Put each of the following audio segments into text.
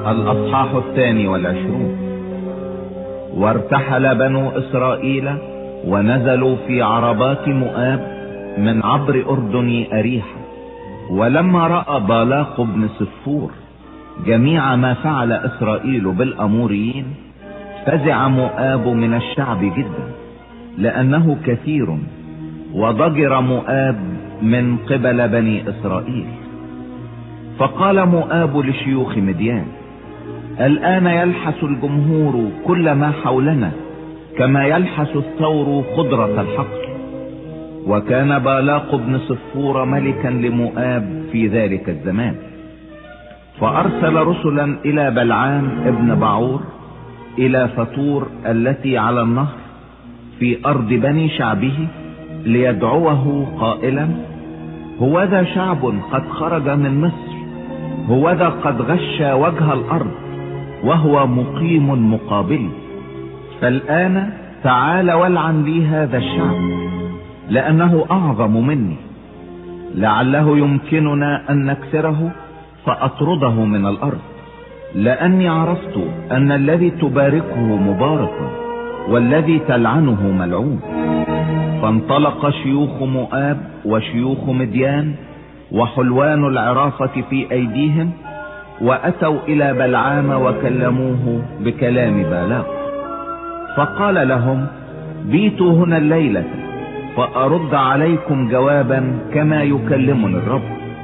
الأصحاح 22. وارتحل بنو إسرائيل ونزلوا في عربات مؤاب من عبر أردن أريحة. ولما رأى بالاق بن صفور جميع ما فعل إسرائيل بالأموريين فزع مؤاب من الشعب جدا لأنه كثير، وضجر مؤاب من قبل بني إسرائيل. فقال مؤاب لشيوخ مديان: الآن يلحس الجمهور كل ما حولنا كما يلحس الثور خضرة الحقل. وكان بالاق بن صفور ملكا لمؤاب في ذلك الزمان. فأرسل رسلا إلى بلعام ابن بعور إلى فتور التي على النهر في أرض بني شعبه ليدعوه قائلا: هوذا شعب قد خرج من مصر، هوذا قد غش وجه الأرض وهو مقيم مقابلي. فالآن تعال والعن لي هذا الشعب لأنه أعظم مني، لعله يمكننا أن نكسره فأطرده من الأرض، لأني عرفت أن الذي تباركه مبارك والذي تلعنه ملعون. فانطلق شيوخ مؤاب وشيوخ مديان وحلوان العرافة في أيديهم وأتوا إلى بلعام وكلموه بكلام بالاق. فقال لهم: بيتوا هنا الليلة فأرد عليكم جوابا كما يكلمني الرب.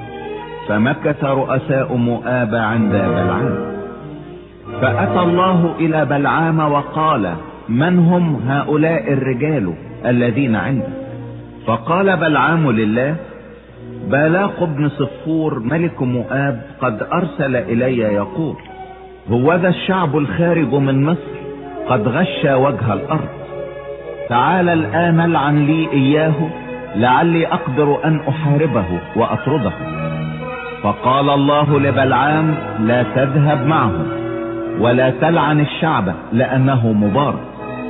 فمكث رؤساء مؤاب عند بلعام. فأتى الله إلى بلعام وقال: من هم هؤلاء الرجال الذين عندك؟ فقال بلعام لله: بالاق بن صفور ملك مؤاب قد أرسل إلي يقول: هوذا الشعب الخارج من مصر قد غش وجه الأرض، تعال الآن العن لي إياه لعلي أقدر أن أحاربه وأطرده. فقال الله لبلعام: لا تذهب معهم ولا تلعن الشعب لأنه مبارك.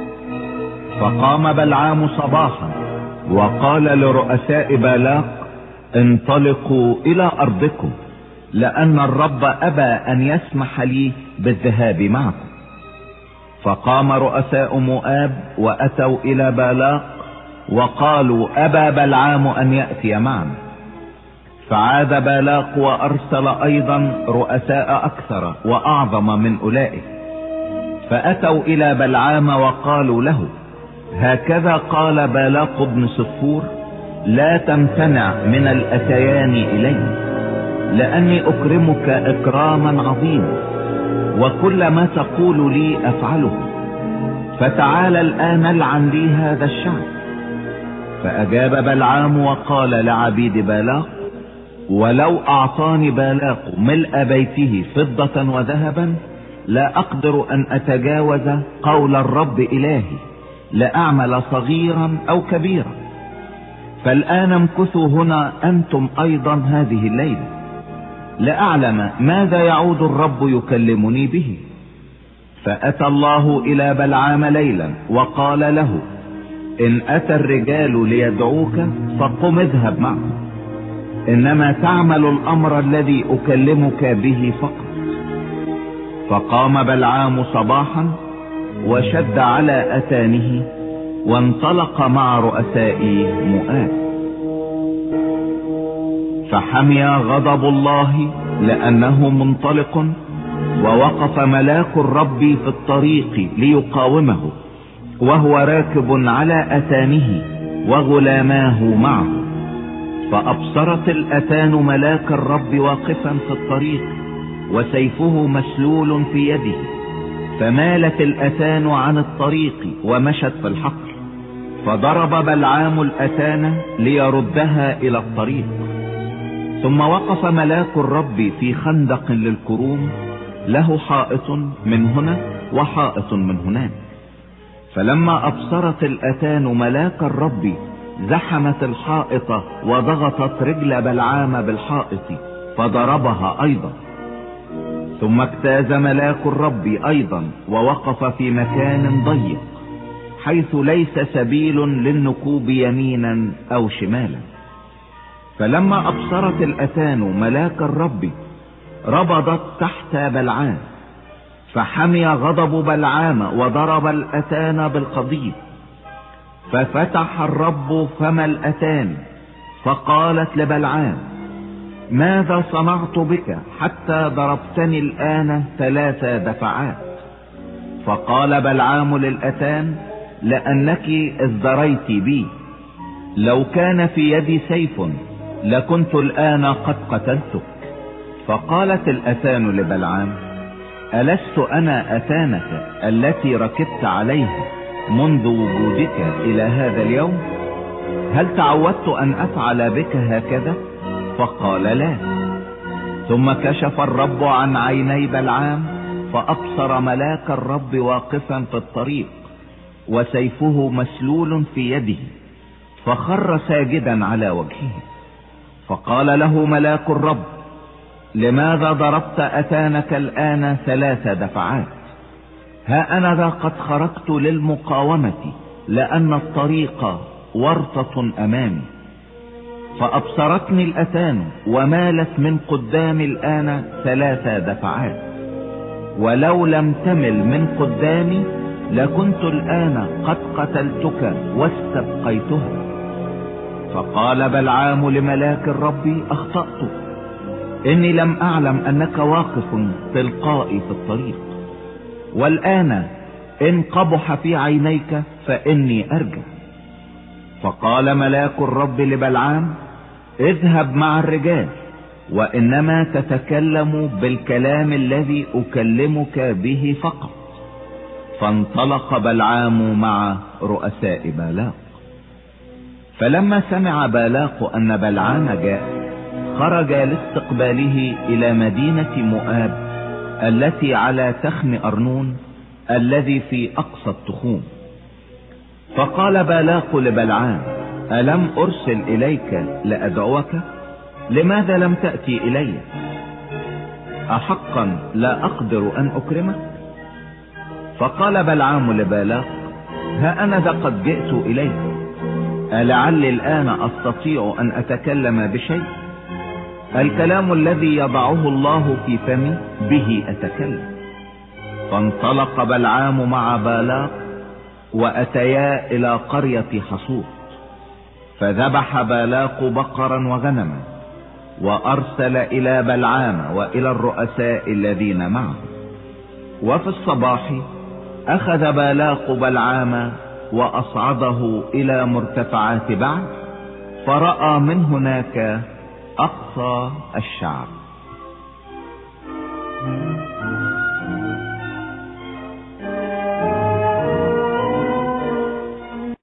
فقام بلعام صباحا وقال لرؤساء بالاق: انطلقوا إلى أرضكم، لأن الرب أبى أن يسمح لي بالذهاب معكم. فقام رؤساء مؤاب وأتوا إلى بالاق وقالوا: أبى بلعام أن يأتي معنا. فعاد بالاق وأرسل أيضا رؤساء أكثر وأعظم من أولئك، فأتوا إلى بلعام وقالوا له: هكذا قال بالاق بن صفور: لا تمتنع من الأتيان إلي، لأني أكرمك إكراما عظيما، وكل ما تقول لي أفعله. فتعال الآن العن لي هذا الشعب. فأجاب بلعام وقال لعبيد بالاق: ولو أعطاني بالاق ملء بيته فضة وذهبا لا أقدر أن أتجاوز قول الرب إلهي لأعمل صغيرا أو كبيرا. فالآن امكثوا هنا أنتم أيضا هذه الليلة لأعلم ماذا يعود الرب يكلمني به. فأتى الله إلى بلعام ليلا وقال له: إن أتى الرجال ليدعوك فقم اذهب معهم، إنما تعمل الأمر الذي أكلمك به فقط. فقام بلعام صباحا وشد على أتانه وانطلق مع رؤساء مؤاب. فحمي غضب الله لأنه منطلق، ووقف ملاك الرب في الطريق ليقاومه وهو راكب على أتانه وغلاماه معه. فأبصرت الأتان ملاك الرب واقفا في الطريق وسيفه مسلول في يده، فمالت الأتان عن الطريق ومشت في الحقل. فضرب بلعام الأتان ليردها إلى الطريق. ثم وقف ملاك الرب في خندق للكروم له حائط من هنا وحائط من هناك. فلما أبصرت الأتان ملاك الرب زحمت الحائط وضغطت رجل بلعام بالحائط فضربها أيضا. ثم اجتاز ملاك الرب أيضا ووقف في مكان ضيق حيث ليس سبيل للنكوب يمينا أو شمالا. فلما أبصرت الأتان ملاك الرب ربضت تحت بلعام فحمي غضب بلعام وضرب الأتان بالقضيب. ففتح الرب فم الأتان فقالت لبلعام: ماذا صنعت بك حتى ضربتني الآن 3 دفعات؟ فقال بلعام للأتان: لأنك ازدريت بي، لو كان في يدي سيف لكنت الآن قد قتلتك. فقالت الأتان لبلعام: ألست أنا أتانك التي ركبت عليها منذ وجودك إلى هذا اليوم؟ هل تعودت أن أفعل بك هكذا؟ فقال: لا. ثم كشف الرب عن عيني بلعام فأبصر ملاك الرب واقفا في الطريق وسيفه مسلول في يده، فخر ساجدا على وجهه. فقال له ملاك الرب: لماذا ضربت أتانك الآن 3 دفعات؟ ها أنا ذا قد خرجت للمقاومة، لأن الطريق ورطة أمامي. فأبصرتني الأتان ومالت من قدامي الآن 3 دفعات، ولو لم تمل من قدامي لكنت الآن قد قتلتك واستبقيتها. فقال بلعام لملاك الرب: أخطأت، إني لم أعلم أنك واقف تلقائي في الطريق، والآن إن قبح في عينيك فإني أرجع. فقال ملاك الرب لبلعام: اذهب مع الرجال، وإنما تتكلم بالكلام الذي أكلمك به فقط. فانطلق بلعام مع رؤساء بالاق. فلما سمع بالاق أن بلعام جاء، خرج لاستقباله إلى مدينة مؤاب التي على تخم أرنون الذي في أقصى التخوم. فقال بالاق لبلعام: ألم أرسل إليك لأدعوك؟ لماذا لم تأتي إلي؟ أحقا لا أقدر أن أكرمك؟ فقال بلعام لبالاق: ها أنا ذا قد جئت إليك، ألعلي الآن أستطيع أن أتكلم بشيء؟ الكلام الذي يضعه الله في فمي به أتكلم. فانطلق بلعام مع بالاق وأتيا إلى قرية حصور، فذبح بالاق بقرا وغنما، وأرسل إلى بلعام وإلى الرؤساء الذين معه. وفي الصباح أخذ بالاق بلعام وأصعده إلى مرتفعات بعد، فرأى من هناك أقصى الشعب.